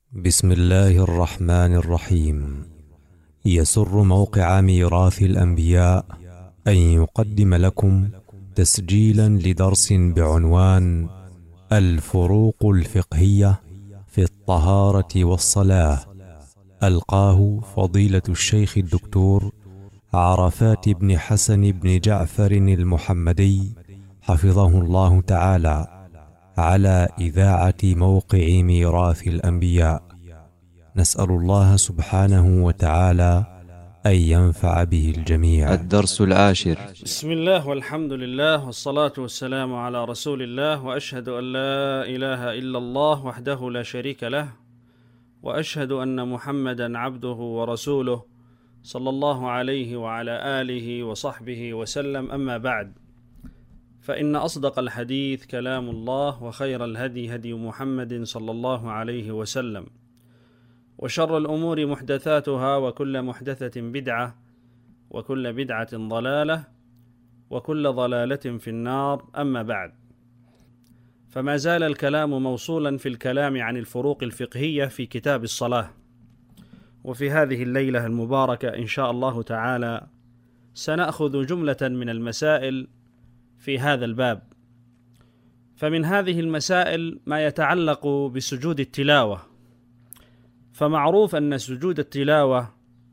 بسم الله الرحمن الرحيم. يسر موقع ميراث الأنبياء أن يقدم لكم تسجيلا لدرس بعنوان الفروق الفقهية في الطهارة والصلاة، ألقاه فضيلة الشيخ الدكتور عرفات بن حسن بن جعفر المحمدي حفظه الله تعالى، على إذاعة موقع ميراث الأنبياء. نسأل الله سبحانه وتعالى أن ينفع به الجميع. الدرس العاشر. بسم الله والحمد لله والصلاة والسلام على رسول الله، وأشهد أن لا إله إلا الله وحده لا شريك له، وأشهد أن محمدا عبده ورسوله صلى الله عليه وعلى آله وصحبه وسلم. أما بعد، فإن أصدق الحديث كلام الله، وخير الهدي هدي محمد صلى الله عليه وسلم، وشر الأمور محدثاتها، وكل محدثة بدعة، وكل بدعة ضلالة، وكل ضلالة في النار. أما بعد، فما زال الكلام موصولا في الكلام عن الفروق الفقهية في كتاب الصلاة، وفي هذه الليلة المباركة إن شاء الله تعالى سنأخذ جملة من المسائل في هذا الباب. فمن هذه المسائل ما يتعلق بسجود التلاوة. فمعروف أن سجود التلاوة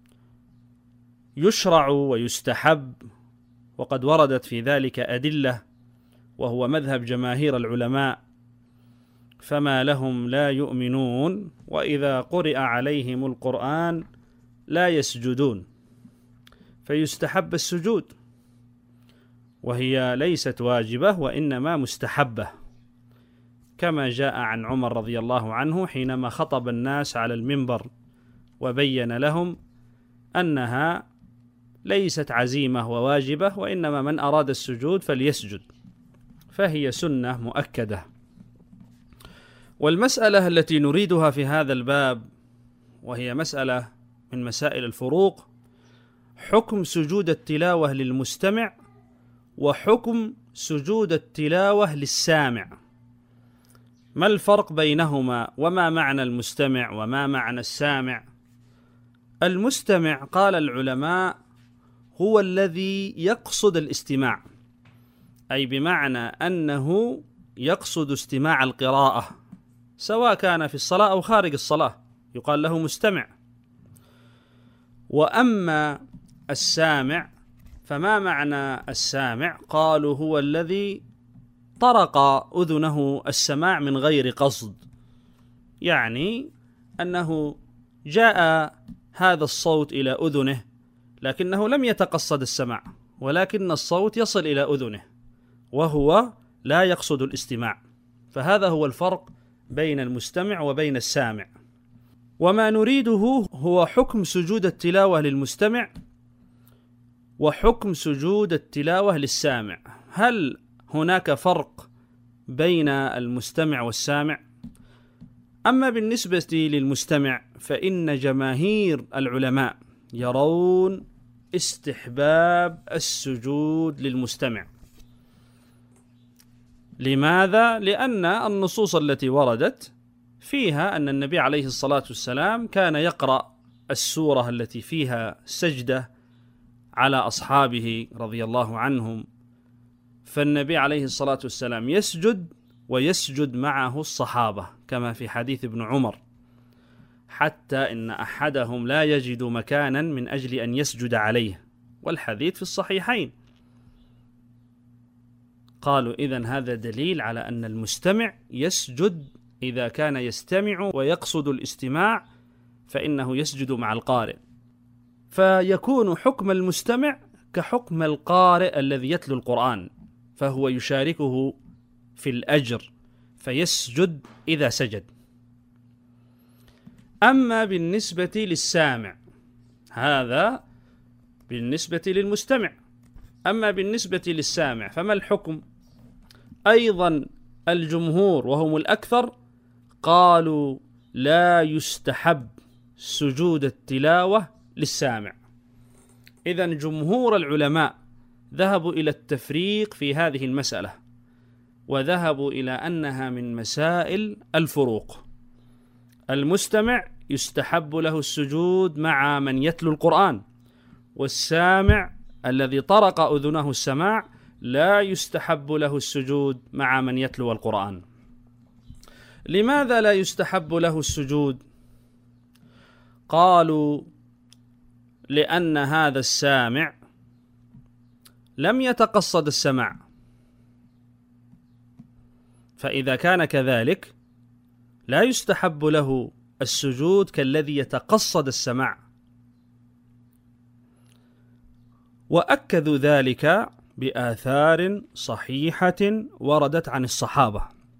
يشرع ويستحب، وقد وردت في ذلك أدلة، وهو مذهب جماهير العلماء. فما لهم لا يؤمنون وإذا قرئ عليهم القرآن لا يسجدون، فيستحب السجود، وهي ليست واجبة وإنما مستحبة، كما جاء عن عمر رضي الله عنه حينما خطب الناس على المنبر وبين لهم أنها ليست عزيمة وواجبة، وإنما من أراد السجود فليسجد، فهي سنة مؤكدة. والمسألة التي نريدها في هذا الباب، وهي مسألة من مسائل الفروق، حكم سجود التلاوة للمستمع وحكم سجود التلاوة للسامع. ما الفرق بينهما؟ وما معنى المستمع وما معنى السامع؟ المستمع قال العلماء هو الذي يقصد الاستماع، أي بمعنى أنه يقصد استماع القراءة، سواء كان في الصلاة أو خارج الصلاة، يقال له مستمع. وأما السامع، فما معنى السامع؟ قالوا هو الذي طرق أذنه السماع من غير قصد، يعني أنه جاء هذا الصوت إلى أذنه لكنه لم يتقصد السماع، ولكن الصوت يصل إلى أذنه وهو لا يقصد الاستماع. فهذا هو الفرق بين المستمع وبين السامع. وما نريده هو حكم سجود التلاوة للمستمع وحكم سجود التلاوة للسامع. هل هناك فرق بين المستمع والسامع؟ أما بالنسبة للمستمع فإن جماهير العلماء يرون استحباب السجود للمستمع. لماذا؟ لأن النصوص التي وردت فيها أن النبي عليه الصلاة والسلام كان يقرأ السورة التي فيها سجدة على أصحابه رضي الله عنهم، فالنبي عليه الصلاة والسلام يسجد ويسجد معه الصحابة، كما في حديث ابن عمر، حتى إن أحدهم لا يجد مكانا من أجل أن يسجد عليه، والحديث في الصحيحين. قالوا إذن هذا دليل على أن المستمع يسجد إذا كان يستمع ويقصد الاستماع، فإنه يسجد مع القارئ، فيكون حكم المستمع كحكم القارئ الذي يتلو القرآن، فهو يشاركه في الأجر، فيسجد إذا سجد. أما بالنسبة للسامع، هذا بالنسبة للمستمع. أما بالنسبة للسامع فما الحكم؟ أيضا الجمهور وهم الأكثر قالوا لا يستحب سجود التلاوة للسامع. إذن جمهور العلماء ذهبوا إلى التفريق في هذه المسألة، وذهبوا إلى أنها من مسائل الفروق. المستمع يستحب له السجود مع من يتلو القرآن، والسامع الذي طرق أذنه السماع لا يستحب له السجود مع من يتلو القرآن. لماذا لا يستحب له السجود؟ قالوا لأن هذا السامع لم يتقصد السماع، فإذا كان كذلك لا يستحب له السجود كالذي يتقصد السماع. وأكدوا ذلك بآثار صحيحة وردت عن الصحابة،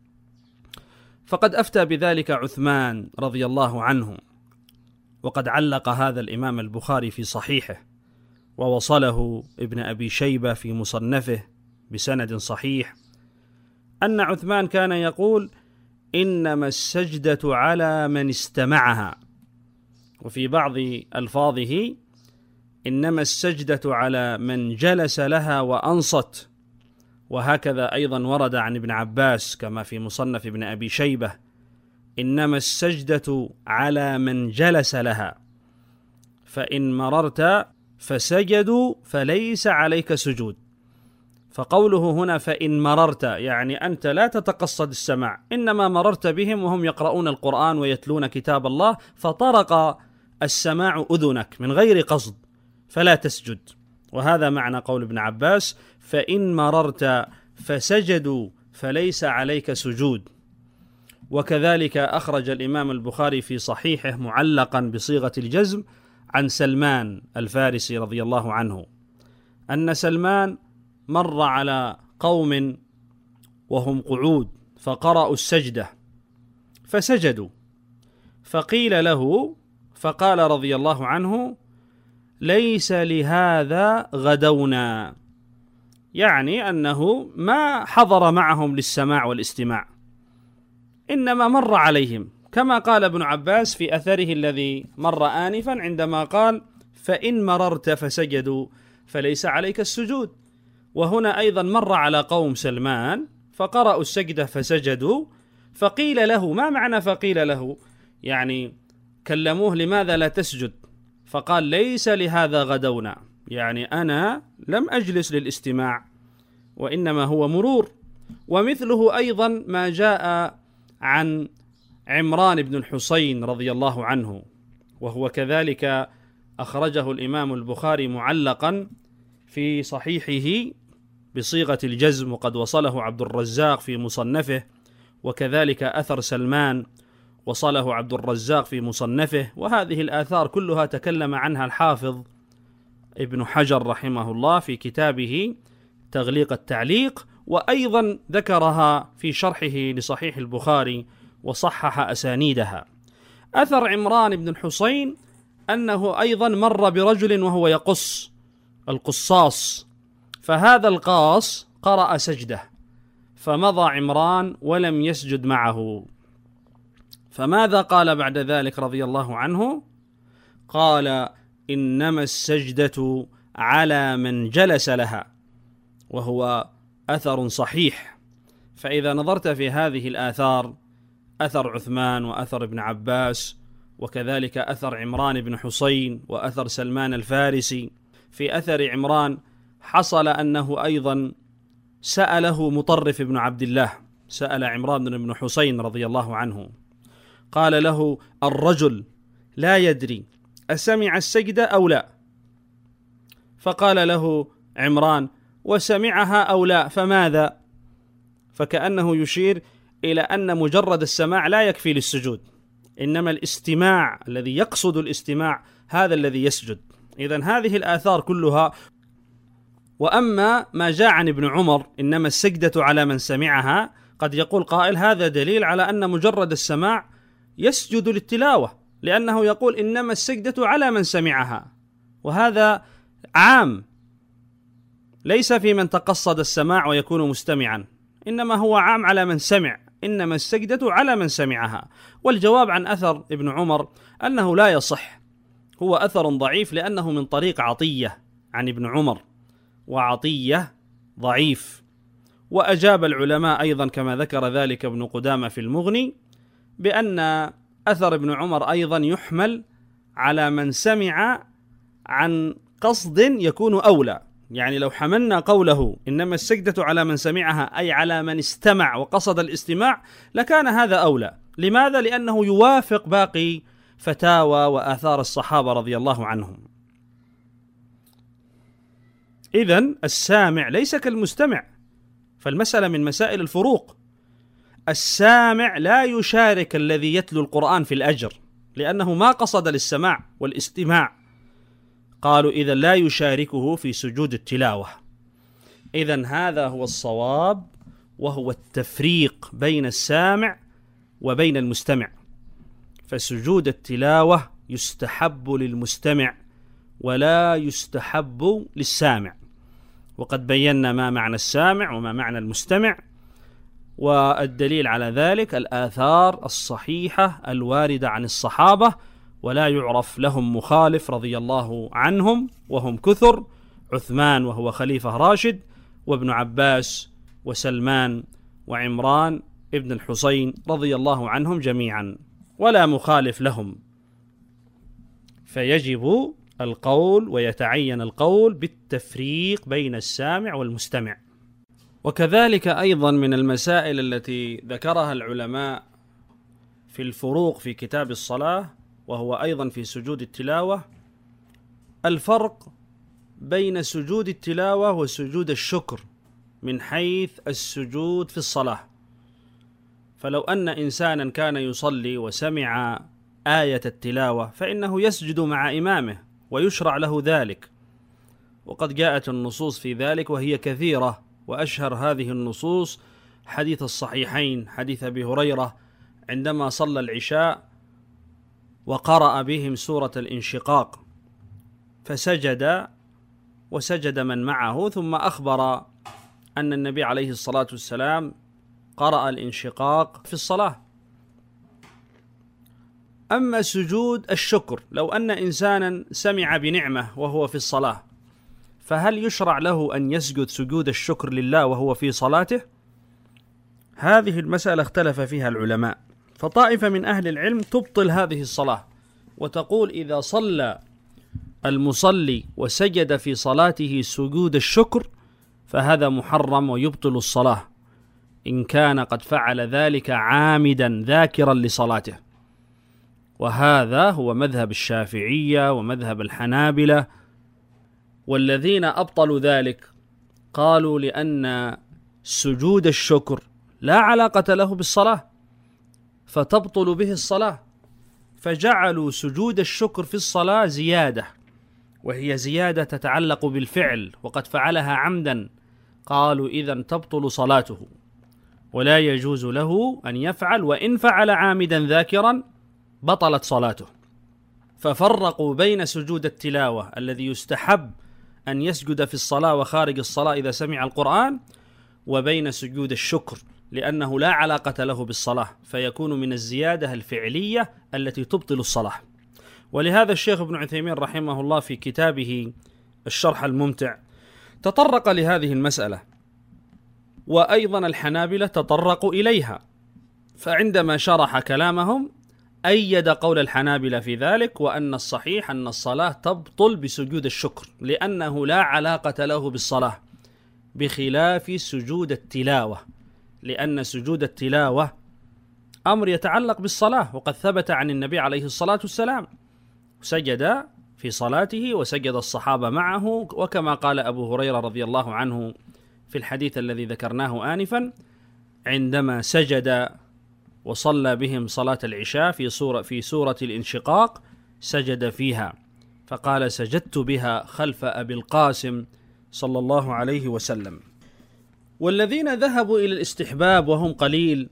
فقد أفتى بذلك عثمان رضي الله عنه، وقد علق هذا الإمام البخاري في صحيحه، ووصله ابن أبي شيبة في مصنفه بسند صحيح، أن عثمان كان يقول: إنما السجدة على من استمعها، وفي بعض ألفاظه: إنما السجدة على من جلس لها وأنصت. وهكذا أيضا ورد عن ابن عباس كما في مصنف ابن أبي شيبة: إنما السجدة على من جلس لها، فإن مررت فسجدوا فليس عليك سجود. فقوله هنا فإن مررت يعني أنت لا تتقصد السماع، إنما مررت بهم وهم يقرؤون القرآن ويتلون كتاب الله، فطرق السماع أذنك من غير قصد فلا تسجد. وهذا معنى قول ابن عباس: فإن مررت فسجدوا فليس عليك سجود. وكذلك أخرج الإمام البخاري في صحيحه معلقا بصيغة الجزم عن سلمان الفارسي رضي الله عنه أن سلمان مر على قوم وهم قعود فقرأوا السجدة فسجدوا، فقيل له فقال رضي الله عنه: ليس لهذا غدونا، يعني أنه ما حضر معهم للسماع والاستماع، إنما مر عليهم، كما قال ابن عباس في أثره الذي مر آنفا عندما قال: فإن مررت فسجدوا فليس عليك السجود. وهنا أيضا مر على قوم سلمان فقرأوا السجدة فسجدوا، فقيل له، ما معنى فقيل له؟ يعني كلموه: لماذا لا تسجد؟ فقال: ليس لهذا غدونا، يعني أنا لم أجلس للاستماع وإنما هو مرور. ومثله أيضا ما جاء عن عمران بن الحصين رضي الله عنه، وهو كذلك أخرجه الإمام البخاري معلقا في صحيحه بصيغة الجزم، وقد وصله عبد الرزاق في مصنفه، وكذلك أثر سلمان وصله عبد الرزاق في مصنفه. وهذه الآثار كلها تكلم عنها الحافظ ابن حجر رحمه الله في كتابه تغليق التعليق، وأيضا ذكرها في شرحه لصحيح البخاري وصحح أسانيدها. أثر عمران بن الحصين أنه أيضا مر برجل وهو يقص القصاص، فهذا القاص قرأ سجدة فمضى عمران ولم يسجد معه. فماذا قال بعد ذلك رضي الله عنه؟ قال: إنما السجدة على من جلس لها، وهو أثر صحيح. فإذا نظرت في هذه الآثار، أثر عثمان وأثر ابن عباس وكذلك أثر عمران بن حصين وأثر سلمان الفارسي، في أثر عمران حصل أنه أيضا سأله مطرف بن عبد الله، سأل عمران بن حصين رضي الله عنه، قال له: الرجل لا يدري أسمع السجدة أو لا؟ فقال له عمران: وسمعها أو لا فماذا؟ فكأنه يشير إلى أن مجرد السماع لا يكفي للسجود، إنما الاستماع الذي يقصد الاستماع هذا الذي يسجد. إذن هذه الآثار كلها. وأما ما جاء عن ابن عمر إنما السجدة على من سمعها، قد يقول قائل: هذا دليل على أن مجرد السماع يسجد للتلاوة، لأنه يقول إنما السجدة على من سمعها، وهذا عام ليس في من تقصد السماع ويكون مستمعا، إنما هو عام على من سمع، إنما السجدة على من سمعها. والجواب عن أثر ابن عمر أنه لا يصح، هو أثر ضعيف لأنه من طريق عطية عن ابن عمر، وعطية ضعيف. وأجاب العلماء أيضا كما ذكر ذلك ابن قدامة في المغني بأن أثر ابن عمر أيضا يحمل على من سمع عن قصد يكون أولى، يعني لو حملنا قوله إنما السجدة على من سمعها أي على من استمع وقصد الاستماع لكان هذا أولى. لماذا؟ لأنه يوافق باقي فتاوى وآثار الصحابة رضي الله عنهم. إذن السامع ليس كالمستمع، فالمسألة من مسائل الفروق. السامع لا يشارك الذي يتلو القرآن في الأجر لأنه ما قصد للسماع والاستماع، قالوا إذا لا يشاركه في سجود التلاوة. إذن هذا هو الصواب، وهو التفريق بين السامع وبين المستمع. فسجود التلاوة يستحب للمستمع ولا يستحب للسامع، وقد بينا ما معنى السامع وما معنى المستمع، والدليل على ذلك الآثار الصحيحة الواردة عن الصحابة، ولا يعرف لهم مخالف رضي الله عنهم، وهم كثر: عثمان وهو خليفة راشد، وابن عباس، وسلمان، وعمران ابن الحسين رضي الله عنهم جميعا، ولا مخالف لهم. فيجب القول ويتعين القول بالتفريق بين السامع والمستمع. وكذلك أيضا من المسائل التي ذكرها العلماء في الفروق في كتاب الصلاة، وهو أيضا في سجود التلاوة، الفرق بين سجود التلاوة وسجود الشكر من حيث السجود في الصلاة. فلو أن إنسانا كان يصلي وسمع آية التلاوة فإنه يسجد مع إمامه ويشرع له ذلك، وقد جاءت النصوص في ذلك وهي كثيرة، وأشهر هذه النصوص حديث الصحيحين، حديث أبي هريرة عندما صلى العشاء وقرأ بهم سورة الانشقاق فسجد وسجد من معه، ثم أخبر أن النبي عليه الصلاة والسلام قرأ الانشقاق في الصلاة. أما سجود الشكر، لو أن إنسانا سمع بنعمة وهو في الصلاة، فهل يشرع له أن يسجد سجود الشكر لله وهو في صلاته؟ هذه المسألة اختلف فيها العلماء، فطائفة من أهل العلم تبطل هذه الصلاة وتقول إذا صلى المصلي وسجد في صلاته سجود الشكر فهذا محرم ويبطل الصلاة إن كان قد فعل ذلك عامدا ذاكرا لصلاته. وهذا هو مذهب الشافعية ومذهب الحنابلة، والذين أبطلوا ذلك قالوا لأن سجود الشكر لا علاقة له بالصلاة فتبطل به الصلاة، فجعلوا سجود الشكر في الصلاة زيادة، وهي زيادة تتعلق بالفعل وقد فعلها عمدا، قالوا إذن تبطل صلاته ولا يجوز له أن يفعل، وإن فعل عامدا ذاكرا بطلت صلاته. ففرقوا بين سجود التلاوة الذي يستحب أن يسجد في الصلاة وخارج الصلاة إذا سمع القرآن، وبين سجود الشكر لأنه لا علاقة له بالصلاة، فيكون من الزيادة الفعلية التي تبطل الصلاة. ولهذا الشيخ ابن عثيمين رحمه الله في كتابه الشرح الممتع تطرق لهذه المسألة، وأيضا الحنابلة تطرقوا إليها، فعندما شرح كلامهم أيد قول الحنابلة في ذلك، وأن الصحيح أن الصلاة تبطل بسجود الشكر لأنه لا علاقة له بالصلاة، بخلاف سجود التلاوة، لأن سجود التلاوة أمر يتعلق بالصلاة، وقد ثبت عن النبي عليه الصلاة والسلام سجد في صلاته وسجد الصحابة معه، وكما قال أبو هريرة رضي الله عنه في الحديث الذي ذكرناه آنفا عندما سجد وصلى بهم صلاة العشاء في سورة الانشقاق سجد فيها، فقال سجدت بها خلف أبي القاسم صلى الله عليه وسلم. والذين ذهبوا إلى الاستحباب وهم قليل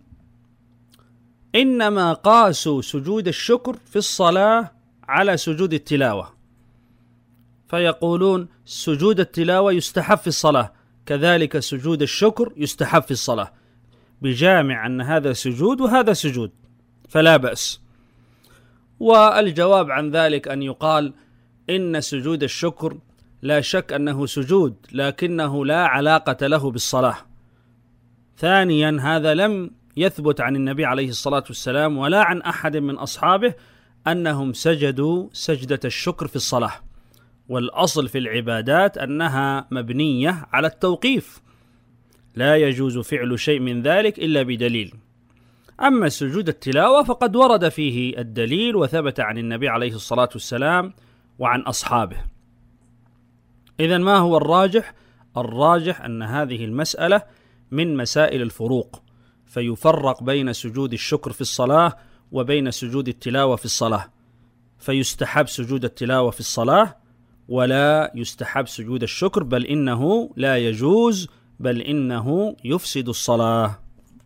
إنما قاسوا سجود الشكر في الصلاة على سجود التلاوة، فيقولون سجود التلاوة يستحب في الصلاة كذلك سجود الشكر يستحب في الصلاة، بجامع أن هذا سجود وهذا سجود فلا بأس. والجواب عن ذلك أن يقال إن سجود الشكر لا شك أنه سجود لكنه لا علاقة له بالصلاة. ثانيا هذا لم يثبت عن النبي عليه الصلاة والسلام ولا عن أحد من أصحابه أنهم سجدوا سجدة الشكر في الصلاة. والأصل في العبادات أنها مبنية على التوقيف، لا يجوز فعل شيء من ذلك إلا بدليل. أما سجود التلاوة فقد ورد فيه الدليل وثبت عن النبي عليه الصلاة والسلام وعن أصحابه. إذن ما هو الراجح؟ الراجح أن هذه المسألة من مسائل الفروق، فيفرق بين سجود الشكر في الصلاة وبين سجود التلاوة في الصلاة، فيستحب سجود التلاوة في الصلاة ولا يستحب سجود الشكر، بل إنه لا يجوز، بل إنه يفسد الصلاة.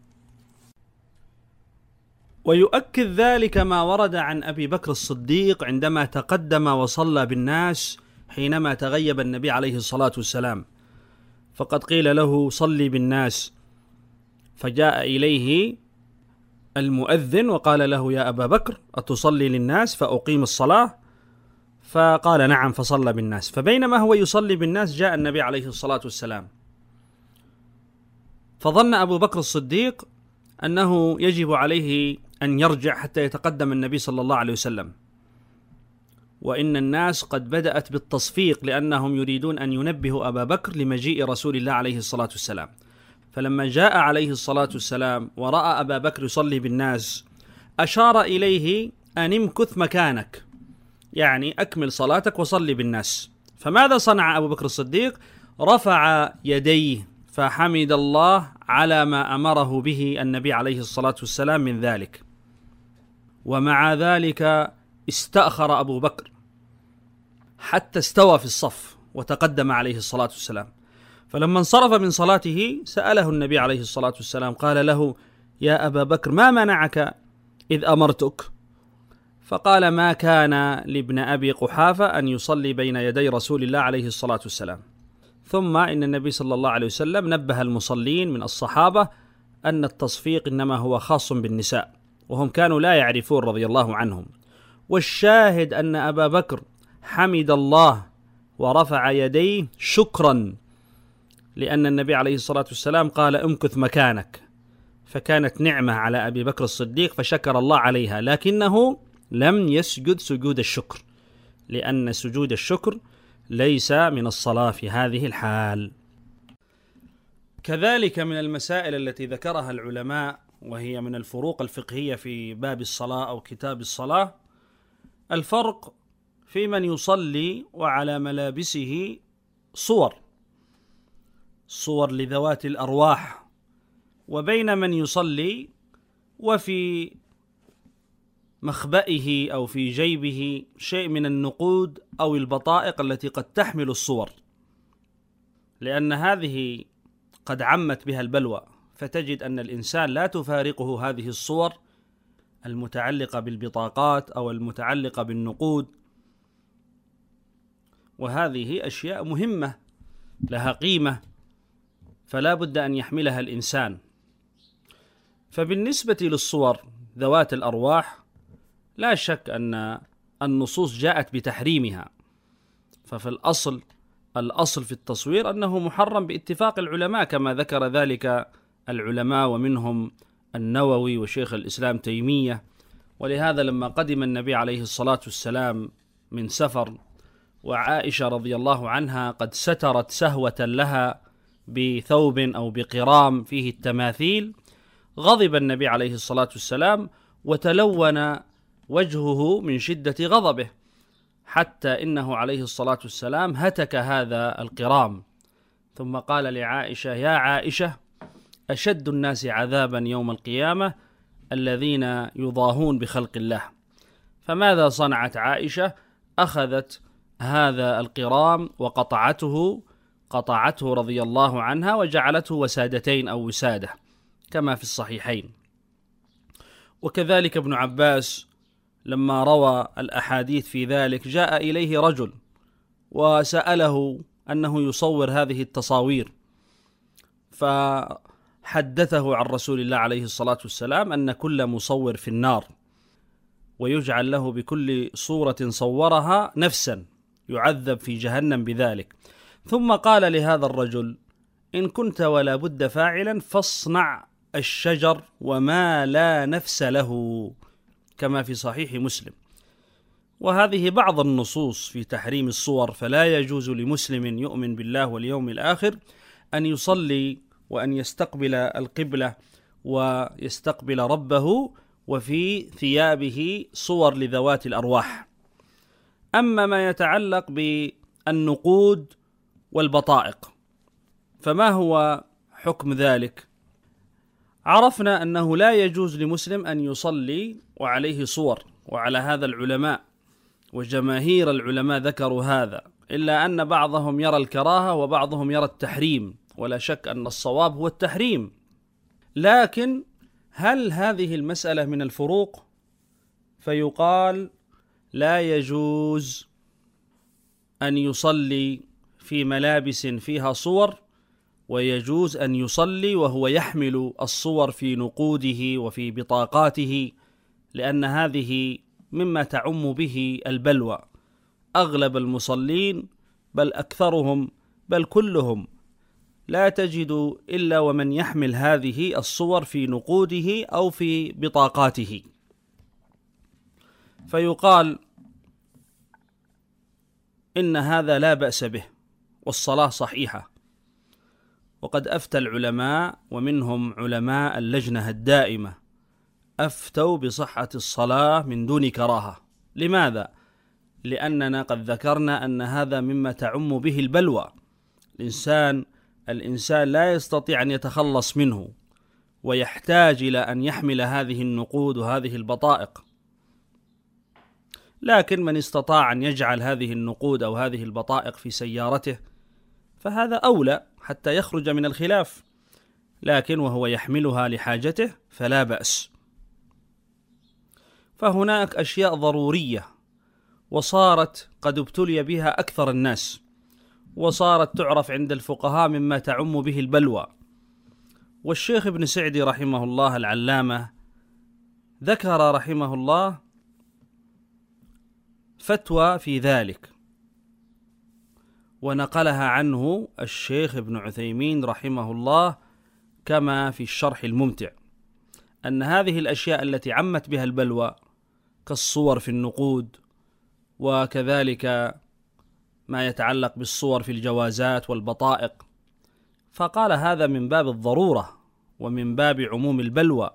ويؤكد ذلك ما ورد عن أبي بكر الصديق عندما تقدم وصلى بالناس حينما تغيب النبي عليه الصلاة والسلام، فقد قيل له صلي بالناس، فجاء إليه المؤذن وقال له يا أبا بكر أتصلي للناس فأقيم الصلاة؟ فقال نعم، فصلى بالناس. فبينما هو يصلي بالناس جاء النبي عليه الصلاة والسلام، فظن أبو بكر الصديق أنه يجب عليه أن يرجع حتى يتقدم النبي صلى الله عليه وسلم، وإن الناس قد بدأت بالتصفيق لأنهم يريدون أن ينبهوا أبا بكر لمجيء رسول الله عليه الصلاة والسلام. فلما جاء عليه الصلاة والسلام ورأى أبا بكر يصلي بالناس أشار إليه أن امكث مكانك، يعني أكمل صلاتك وصلي بالناس. فماذا صنع أبو بكر الصديق؟ رفع يديه فحمد الله على ما أمره به النبي عليه الصلاة والسلام من ذلك، ومع ذلك استأخر أبو بكر حتى استوى في الصف وتقدم عليه الصلاة والسلام. فلما انصرف من صلاته سأله النبي عليه الصلاة والسلام، قال له يا أبا بكر ما منعك إذ أمرتك؟ فقال ما كان لابن أبي قحافة أن يصلي بين يدي رسول الله عليه الصلاة والسلام. ثم إن النبي صلى الله عليه وسلم نبه المصلين من الصحابة أن التصفيق إنما هو خاص بالنساء، وهم كانوا لا يعرفون رضي الله عنهم. والشاهد أن أبا بكر حمد الله ورفع يديه شكرا، لأن النبي عليه الصلاة والسلام قال امكث مكانك، فكانت نعمة على أبي بكر الصديق فشكر الله عليها، لكنه لم يسجد سجود الشكر، لأن سجود الشكر ليس من الصلاة في هذه الحال. كذلك من المسائل التي ذكرها العلماء وهي من الفروق الفقهية في باب الصلاة أو كتاب الصلاة، الفرق في من يصلي وعلى ملابسه صور لذوات الأرواح، وبين من يصلي وفي مخبئه أو في جيبه شيء من النقود أو البطائق التي قد تحمل الصور، لأن هذه قد عمت بها البلوى، فتجد أن الإنسان لا تفارقه هذه الصور المتعلقة بالبطاقات أو المتعلقة بالنقود، وهذه أشياء مهمة لها قيمة فلا بد أن يحملها الإنسان. فبالنسبة للصور ذوات الأرواح لا شك أن النصوص جاءت بتحريمها، ففي الأصل في التصوير أنه محرم باتفاق العلماء كما ذكر ذلك العلماء ومنهم النووي وشيخ الإسلام تيمية. ولهذا لما قدم النبي عليه الصلاة والسلام من سفر وعائشة رضي الله عنها قد سترت سهوة لها بثوب أو بقرام فيه التماثيل، غضب النبي عليه الصلاة والسلام وتلون وجهه من شدة غضبه، حتى إنه عليه الصلاة والسلام هتك هذا القرام، ثم قال لعائشة يا عائشة أشد الناس عذابا يوم القيامة الذين يضاهون بخلق الله. فماذا صنعت عائشة؟ أخذت هذا القرام وقطعته رضي الله عنها وجعلته وسادتين أو وسادة كما في الصحيحين. وكذلك ابن عباس لما روى الأحاديث في ذلك جاء إليه رجل وسأله أنه يصور هذه التصاوير، فحدثه عن رسول الله عليه الصلاة والسلام أن كل مصور في النار، ويجعل له بكل صورة صورها نفسا يعذب في جهنم بذلك. ثم قال لهذا الرجل إن كنت ولا بد فاعلا فاصنع الشجر وما لا نفس له، كما في صحيح مسلم. وهذه بعض النصوص في تحريم الصور. فلا يجوز لمسلم يؤمن بالله واليوم الآخر أن يصلي وأن يستقبل القبلة ويستقبل ربه وفي ثيابه صور لذوات الأرواح. أما ما يتعلق بالنقود والبطائق فما هو حكم ذلك؟ عرفنا أنه لا يجوز لمسلم أن يصلي وعليه صور، وعلى هذا العلماء وجماهير العلماء ذكروا هذا، إلا أن بعضهم يرى الكراهة وبعضهم يرى التحريم، ولا شك أن الصواب هو التحريم. لكن هل هذه المسألة من الفروق؟ فيقال لا يجوز أن يصلي في ملابس فيها صور، ويجوز أن يصلي وهو يحمل الصور في نقوده وفي بطاقاته، لأن هذه مما تعم به البلوى. أغلب المصلين بل أكثرهم بل كلهم لا تجد إلا ومن يحمل هذه الصور في نقوده أو في بطاقاته. فيقال إن هذا لا بأس به والصلاة صحيحة. وقد أفتى العلماء ومنهم علماء اللجنة الدائمة أفتوا بصحة الصلاة من دون كراهة. لماذا؟ لأننا قد ذكرنا أن هذا مما تعم به البلوى. الإنسان لا يستطيع أن يتخلص منه، ويحتاج إلى أن يحمل هذه النقود وهذه البطائق. لكن من استطاع أن يجعل هذه النقود أو هذه البطائق في سيارته فهذا أولى حتى يخرج من الخلاف، لكن وهو يحملها لحاجته فلا بأس. فهناك أشياء ضرورية وصارت قد ابتلي بها أكثر الناس، وصارت تعرف عند الفقهاء مما تعم به البلوى. والشيخ ابن سعدي رحمه الله العلامة ذكر رحمه الله فتوى في ذلك، ونقلها عنه الشيخ ابن عثيمين رحمه الله كما في الشرح الممتع، أن هذه الأشياء التي عمت بها البلوى كالصور في النقود، وكذلك ما يتعلق بالصور في الجوازات والبطائق، فقال هذا من باب الضرورة ومن باب عموم البلوى،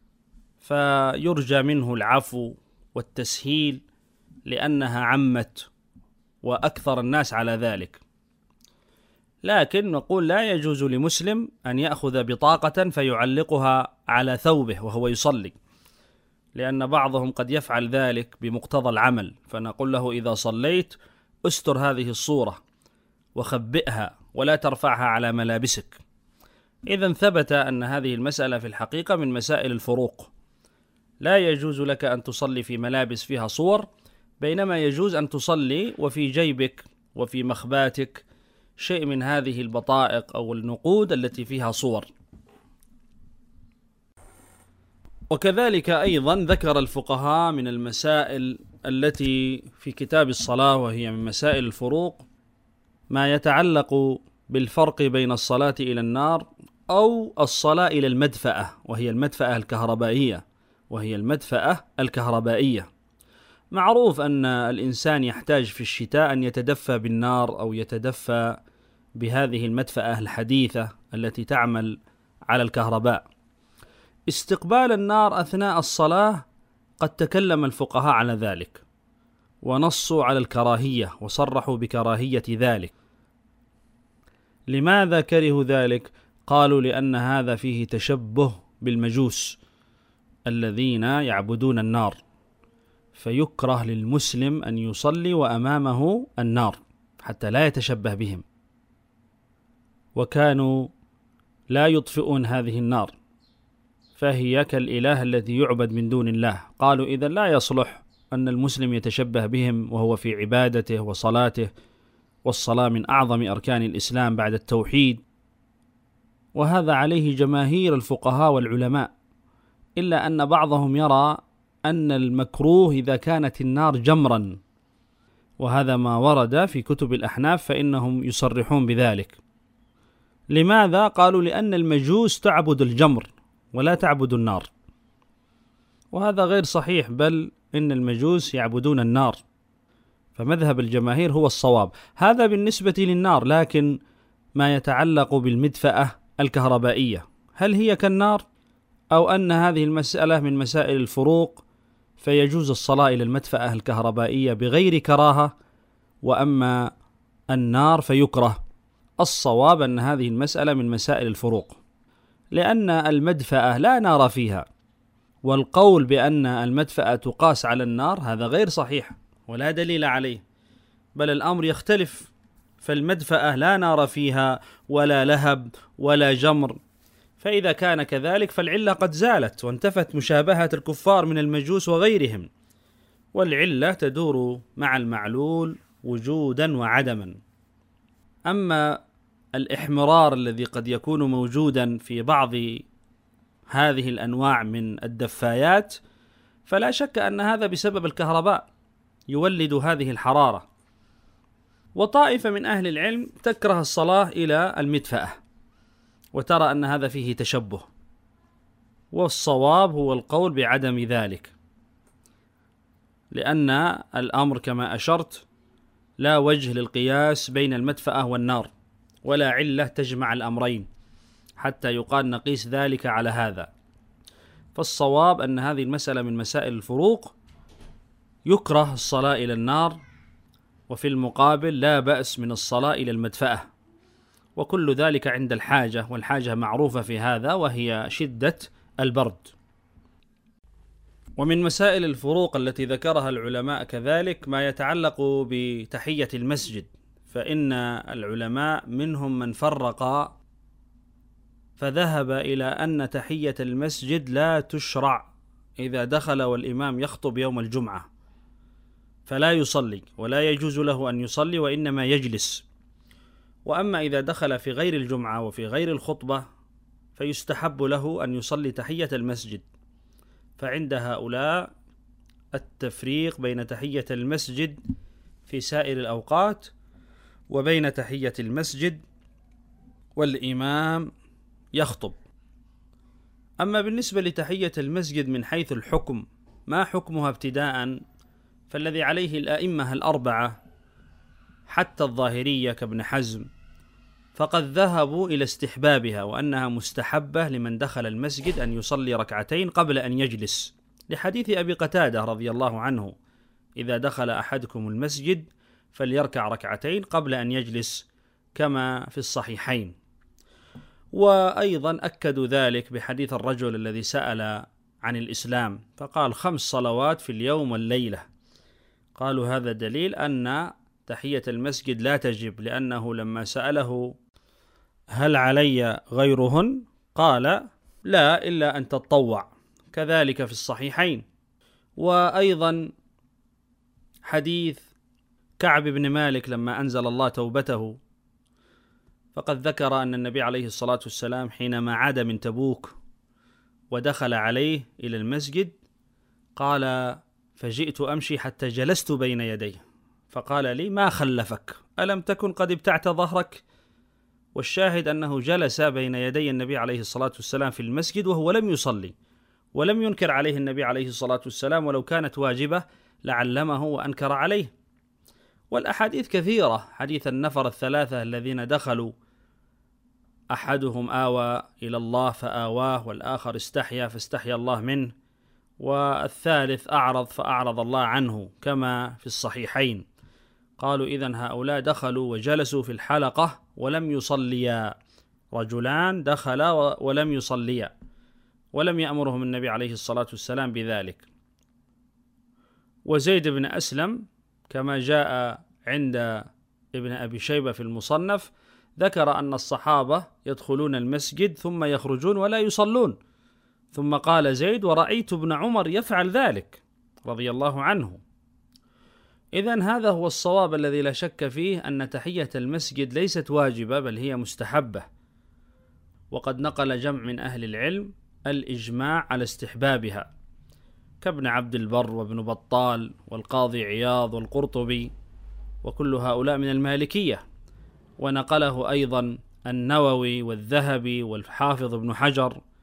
فيرجى منه العفو والتسهيل لأنها عمت وأكثر الناس على ذلك. لكن نقول لا يجوز لمسلم أن يأخذ بطاقة فيعلقها على ثوبه وهو يصلي، لأن بعضهم قد يفعل ذلك بمقتضى العمل، فنقول له إذا صليت استر هذه الصورة وخبئها ولا ترفعها على ملابسك. إذن ثبت أن هذه المسألة في الحقيقة من مسائل الفروق. لا يجوز لك أن تصلي في ملابس فيها صور، بينما يجوز أن تصلي وفي جيبك وفي مخباتك شيء من هذه البطائق أو النقود التي فيها صور. وكذلك أيضا ذكر الفقهاء من المسائل التي في كتاب الصلاة وهي من مسائل الفروق ما يتعلق بالفرق بين الصلاة إلى النار أو الصلاة إلى المدفأة، وهي المدفأة الكهربائية. معروف أن الإنسان يحتاج في الشتاء أن يتدفى بالنار أو يتدفى بهذه المدفأة الحديثة التي تعمل على الكهرباء. استقبال النار أثناء الصلاة قد تكلم الفقهاء على ذلك ونصوا على الكراهية وصرحوا بكراهية ذلك. لماذا كرهوا ذلك؟ قالوا لأن هذا فيه تشبه بالمجوس الذين يعبدون النار، فيكره للمسلم أن يصلي وأمامه النار حتى لا يتشبه بهم، وكانوا لا يطفئون هذه النار فهي كالإله الذي يعبد من دون الله. قالوا إذن لا يصلح أن المسلم يتشبه بهم وهو في عبادته وصلاته، والصلاة من أعظم أركان الإسلام بعد التوحيد، وهذا عليه جماهير الفقهاء والعلماء، إلا أن بعضهم يرى أن المكروه إذا كانت النار جمرا، وهذا ما ورد في كتب الأحناف فإنهم يصرحون بذلك. لماذا؟ قالوا لأن المجوس تعبد الجمر ولا تعبدوا النار. وهذا غير صحيح، بل إن المجوس يعبدون النار، فمذهب الجماهير هو الصواب. هذا بالنسبة للنار. لكن ما يتعلق بالمدفأة الكهربائية، هل هي كالنار أو أن هذه المسألة من مسائل الفروق، فيجوز الصلاة إلى المدفأة الكهربائية بغير كراهة، وأما النار فيكره؟ الصواب أن هذه المسألة من مسائل الفروق، لأن المدفأة لا نار فيها، والقول بأن المدفأة تقاس على النار هذا غير صحيح ولا دليل عليه، بل الأمر يختلف. فالمدفأة لا نار فيها ولا لهب ولا جمر، فإذا كان كذلك فالعلة قد زالت وانتفت مشابهة الكفار من المجوس وغيرهم، والعلة تدور مع المعلول وجودا وعدما. أما الإحمرار الذي قد يكون موجودا في بعض هذه الأنواع من الدفايات، فلا شك أن هذا بسبب الكهرباء يولد هذه الحرارة. وطائفة من أهل العلم تكره الصلاة إلى المدفأة وترى أن هذا فيه تشبه، والصواب هو القول بعدم ذلك، لأن الأمر كما أشرت لا وجه للقياس بين المدفأة والنار، ولا علة تجمع الأمرين حتى يقال نقيس ذلك على هذا. فالصواب أن هذه المسألة من مسائل الفروق، يكره الصلاة إلى النار، وفي المقابل لا بأس من الصلاة إلى المدفأة، وكل ذلك عند الحاجة، والحاجة معروفة في هذا وهي شدة البرد. ومن مسائل الفروق التي ذكرها العلماء كذلك ما يتعلق بتحية المسجد، فإن العلماء منهم من فرق فذهب إلى أن تحية المسجد لا تشرع إذا دخل والإمام يخطب يوم الجمعة، فلا يصلي ولا يجوز له أن يصلي وإنما يجلس. وأما إذا دخل في غير الجمعة وفي غير الخطبة فيستحب له أن يصلي تحية المسجد. فعند هؤلاء التفريق بين تحية المسجد في سائر الأوقات وبين تحية المسجد والإمام يخطب. أما بالنسبة لتحية المسجد من حيث الحكم، ما حكمها ابتداء؟ فالذي عليه الأئمة الأربعة حتى الظاهرية كابن حزم فقد ذهبوا إلى استحبابها، وأنها مستحبة لمن دخل المسجد أن يصلي ركعتين قبل أن يجلس، لحديث أبي قتادة رضي الله عنه: إذا دخل أحدكم المسجد فليركع ركعتين قبل أن يجلس، كما في الصحيحين. وأيضا أكدوا ذلك بحديث الرجل الذي سأل عن الإسلام فقال 5 صلوات في اليوم والليلة. قالوا هذا دليل أن تحية المسجد لا تجب، لأنه لما سأله هل علي غيرهن قال لا إلا أن تتطوع، كذلك في الصحيحين. وأيضا حديث كعب بن مالك لما أنزل الله توبته، فقد ذكر أن النبي عليه الصلاة والسلام حينما عاد من تبوك ودخل عليه إلى المسجد قال: فجئت أمشي حتى جلست بين يديه فقال لي: ما خلفك؟ ألم تكن قد ابتعت ظهرك؟ والشاهد أنه جلس بين يدي النبي عليه الصلاة والسلام في المسجد وهو لم يصلي، ولم ينكر عليه النبي عليه الصلاة والسلام، ولو كانت واجبة لعلمه وأنكر عليه. والأحاديث كثيرة، حديث النفر الثلاثة الذين دخلوا أحدهم آوى إلى الله فآواه، والآخر استحيا فاستحيا الله منه، والثالث أعرض فأعرض الله عنه، كما في الصحيحين. قالوا إذن هؤلاء دخلوا وجلسوا في الحلقة ولم يصليا، رجلان دخلا ولم يصليا، ولم يأمرهم النبي عليه الصلاة والسلام بذلك. وزيد بن أسلم كما جاء عند ابن أبي شيبة في المصنف ذكر أن الصحابة يدخلون المسجد ثم يخرجون ولا يصلون، ثم قال زيد: ورأيت ابن عمر يفعل ذلك رضي الله عنه. إذن هذا هو الصواب الذي لا شك فيه، أن تحية المسجد ليست واجبة بل هي مستحبة، وقد نقل جمع من أهل العلم الإجماع على استحبابها كابن عبد البر وابن بطال والقاضي عياض والقرطبي، وكل هؤلاء من المالكية. ونقله أيضا النووي والذهبي والحافظ ابن حجر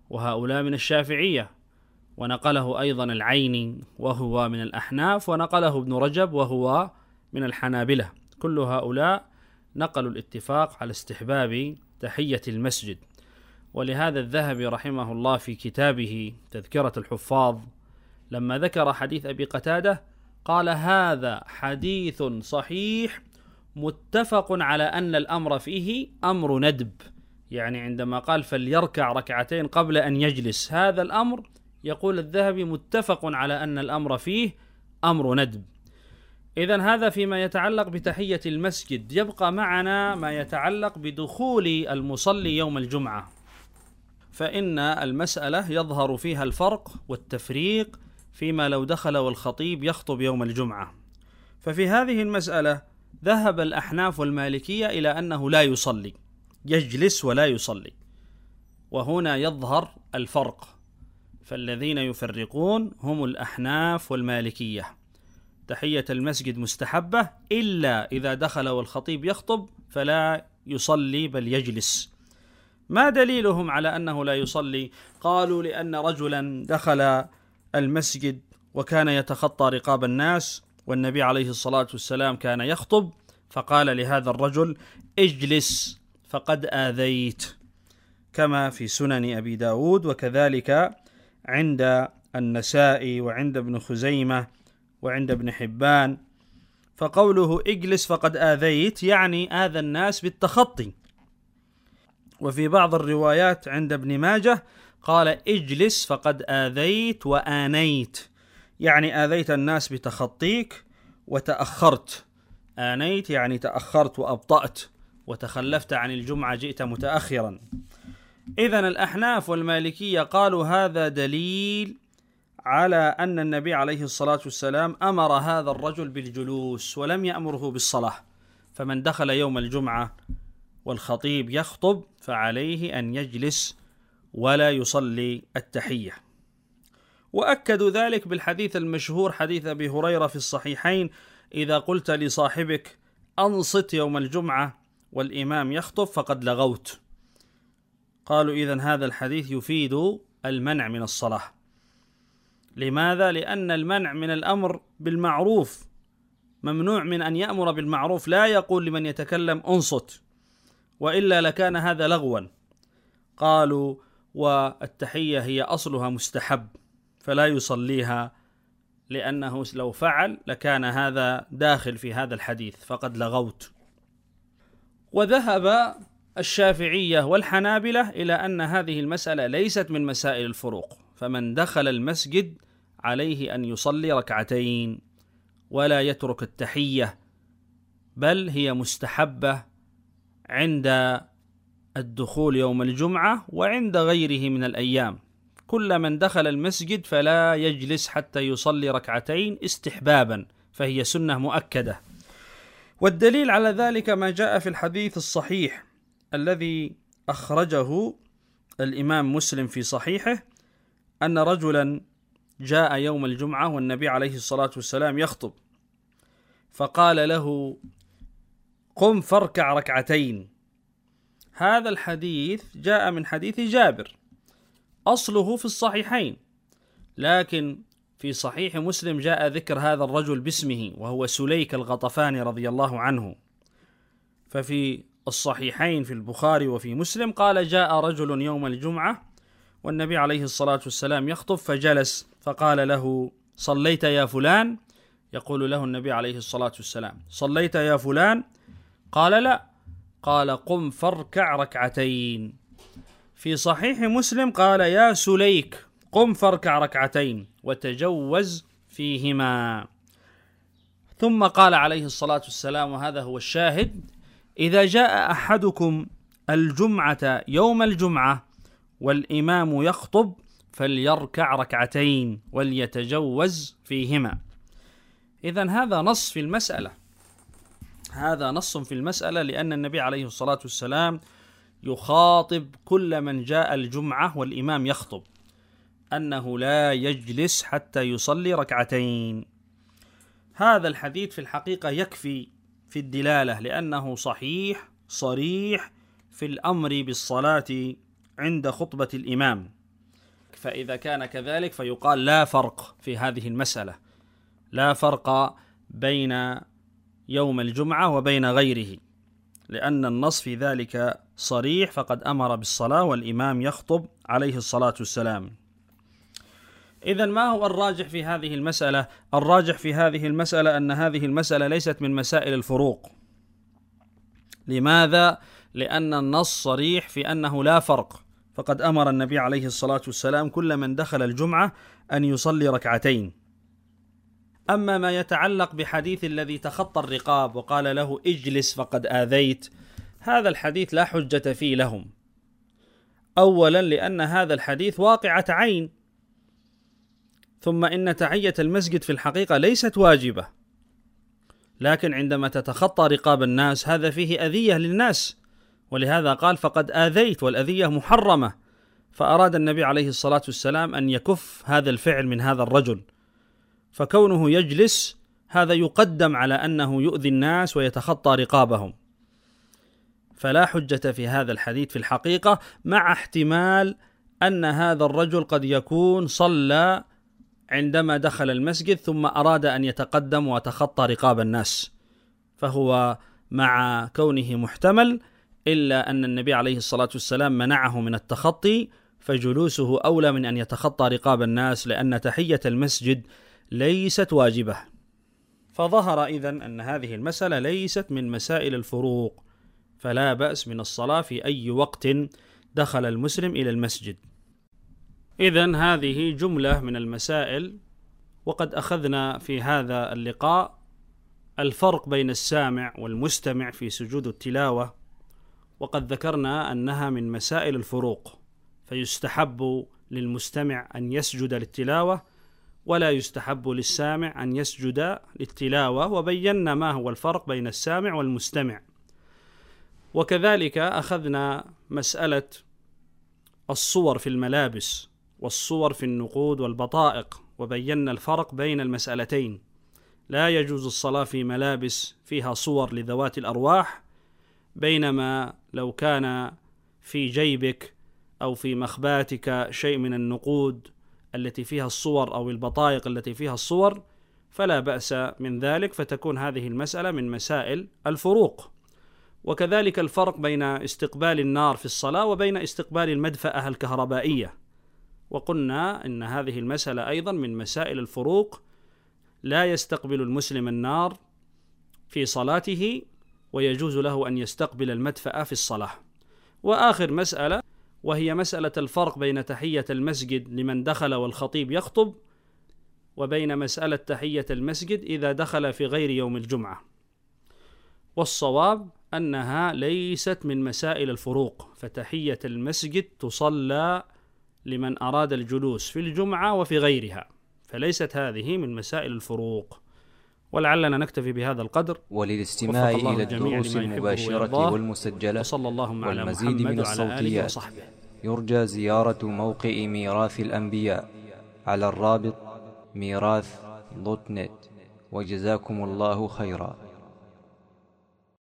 وهؤلاء من الشافعية، ونقله أيضا العيني وهو من الأحناف، ونقله ابن رجب وهو من الحنابلة. كل هؤلاء نقلوا الاتفاق على استحباب تحية المسجد. ولهذا الذهبي رحمه الله في كتابه تذكرة الحفاظ لما ذكر حديث أبي قتادة قال: هذا حديث صحيح متفق على أن الأمر فيه أمر ندب. يعني عندما قال فليركع ركعتين قبل أن يجلس، هذا الأمر يقول الذهبي متفق على أن الأمر فيه أمر ندب. إذن هذا فيما يتعلق بتحية المسجد. يبقى معنا ما يتعلق بدخول المصلي يوم الجمعة، فإن المسألة يظهر فيها الفرق والتفريق فيما لو دخل والخطيب يخطب يوم الجمعة. ففي هذه المسألة ذهب الأحناف والمالكية إلى أنه لا يصلي، يجلس ولا يصلي، وهنا يظهر الفرق. فالذين يفرقون هم الأحناف والمالكية. تحية المسجد مستحبة إلا إذا دخل والخطيب يخطب فلا يصلي بل يجلس. ما دليلهم على أنه لا يصلي؟ قالوا لأن رجلا دخل المسجد وكان يتخطى رقاب الناس، والنبي عليه الصلاة والسلام كان يخطب، فقال لهذا الرجل: اجلس فقد آذيت، كما في سنن أبي داود، وكذلك عند النسائي وعند ابن خزيمة وعند ابن حبان. فقوله اجلس فقد آذيت يعني آذى الناس بالتخطي. وفي بعض الروايات عند ابن ماجه قال: اجلس فقد آذيت وآنيت، يعني آذيت الناس بتخطيك وتأخرت. آنيت يعني تأخرت وأبطأت وتخلفت عن الجمعة، جئت متأخرا. إذن الأحناف والمالكية قالوا هذا دليل على أن النبي عليه الصلاة والسلام أمر هذا الرجل بالجلوس ولم يأمره بالصلاة. فمن دخل يوم الجمعة والخطيب يخطب فعليه أن يجلس ولا يصلي التحية. وأكدوا ذلك بالحديث المشهور حديث أبي هريرة في الصحيحين: إذا قلت لصاحبك أنصت يوم الجمعة والإمام يخطب فقد لغوت. قالوا إذن هذا الحديث يفيد المنع من الصلاة. لماذا؟ لأن المنع من الأمر بالمعروف ممنوع من أن يأمر بالمعروف، لا يقول لمن يتكلم أنصت، وإلا لكان هذا لغوا. قالوا والتحية هي أصلها مستحب فلا يصليها، لأنه لو فعل لكان هذا داخل في هذا الحديث فقد لغوت. وذهب الشافعية والحنابلة إلى أن هذه المسألة ليست من مسائل الفروق، فمن دخل المسجد عليه أن يصلي ركعتين ولا يترك التحية، بل هي مستحبة عند الدخول يوم الجمعة وعند غيره من الأيام. كل من دخل المسجد فلا يجلس حتى يصلي ركعتين استحبابا، فهي سنة مؤكدة. والدليل على ذلك ما جاء في الحديث الصحيح الذي أخرجه الإمام مسلم في صحيحه، أن رجلا جاء يوم الجمعة والنبي عليه الصلاة والسلام يخطب، فقال له: قم فاركع ركعتين. هذا الحديث جاء من حديث جابر، أصله في الصحيحين، لكن في صحيح مسلم جاء ذكر هذا الرجل باسمه وهو سليك الغطفاني رضي الله عنه. ففي الصحيحين في البخاري وفي مسلم قال: جاء رجل يوم الجمعة والنبي عليه الصلاة والسلام يخطب فجلس، فقال له: صليت يا فلان؟ يقول له النبي عليه الصلاة والسلام: صليت يا فلان؟ قال: لا. قال: قم فاركع ركعتين. في صحيح مسلم قال: يا سليك قم فاركع ركعتين وتجوز فيهما. ثم قال عليه الصلاة والسلام، وهذا هو الشاهد: إذا جاء أحدكم الجمعة يوم الجمعة والإمام يخطب فليركع ركعتين وليتجوز فيهما. إذن هذا نص في المسألة، هذا نص في المسألة، لأن النبي عليه الصلاة والسلام يخاطب كل من جاء الجمعة والإمام يخطب أنه لا يجلس حتى يصلي ركعتين. هذا الحديث في الحقيقة يكفي في الدلالة، لأنه صحيح صريح في الأمر بالصلاة عند خطبة الإمام. فإذا كان كذلك فيقال لا فرق في هذه المسألة، لا فرق بين يوم الجمعة وبين غيره، لأن النص في ذلك صريح، فقد أمر بالصلاة والإمام يخطب عليه الصلاة والسلام. إذن ما هو الراجح في هذه المسألة؟ الراجح في هذه المسألة أن هذه المسألة ليست من مسائل الفروق. لماذا؟ لأن النص صريح في أنه لا فرق، فقد أمر النبي عليه الصلاة والسلام كل من دخل الجمعة أن يصلي ركعتين. أما ما يتعلق بحديث الذي تخطى الرقاب وقال له اجلس فقد آذيت، هذا الحديث لا حجة فيه لهم. أولا لأن هذا الحديث واقعة عين، ثم إن تحية المسجد في الحقيقة ليست واجبة، لكن عندما تتخطى رقاب الناس هذا فيه أذية للناس، ولهذا قال فقد آذيت، والأذية محرمة، فأراد النبي عليه الصلاة والسلام أن يكف هذا الفعل من هذا الرجل، فكونه يجلس هذا يقدم على أنه يؤذي الناس ويتخطى رقابهم، فلا حجة في هذا الحديث في الحقيقة، مع احتمال أن هذا الرجل قد يكون صلى عندما دخل المسجد ثم أراد أن يتقدم وتخطى رقاب الناس، فهو مع كونه محتمل إلا أن النبي عليه الصلاة والسلام منعه من التخطي، فجلوسه أولى من أن يتخطى رقاب الناس، لأن تحية المسجد ليست واجبة. فظهر إذن أن هذه المسألة ليست من مسائل الفروق، فلا بأس من الصلاة في أي وقت دخل المسلم إلى المسجد. إذن هذه جملة من المسائل، وقد أخذنا في هذا اللقاء الفرق بين السامع والمستمع في سجود التلاوة، وقد ذكرنا أنها من مسائل الفروق، فيستحب للمستمع أن يسجد للتلاوة ولا يستحب للسامع أن يسجد للتلاوة، وبينا ما هو الفرق بين السامع والمستمع. وكذلك أخذنا مسألة الصور في الملابس والصور في النقود والبطائق، وبينا الفرق بين المسألتين. لا يجوز الصلاة في ملابس فيها صور لذوات الأرواح، بينما لو كان في جيبك أو في مخباتك شيء من النقود التي فيها الصور أو البطائق التي فيها الصور فلا بأس من ذلك، فتكون هذه المسألة من مسائل الفروق. وكذلك الفرق بين استقبال النار في الصلاة وبين استقبال المدفأة الكهربائية، وقلنا إن هذه المسألة أيضا من مسائل الفروق، لا يستقبل المسلم النار في صلاته ويجوز له أن يستقبل المدفأة في الصلاة. وآخر مسألة وهي مسألة الفرق بين تحية المسجد لمن دخل والخطيب يخطب، وبين مسألة تحية المسجد إذا دخل في غير يوم الجمعة. والصواب أنها ليست من مسائل الفروق، فتحية المسجد تصلى لمن أراد الجلوس في الجمعة وفي غيرها، فليست هذه من مسائل الفروق. ولعلنا نكتفي بهذا القدر، وللاستماع إلى الدروس المباشرة والمسجلة والمزيد من الصوتيات يرجى زيارة موقع ميراث الأنبياء على الرابط ميراث.net. وجزاكم الله خيرا.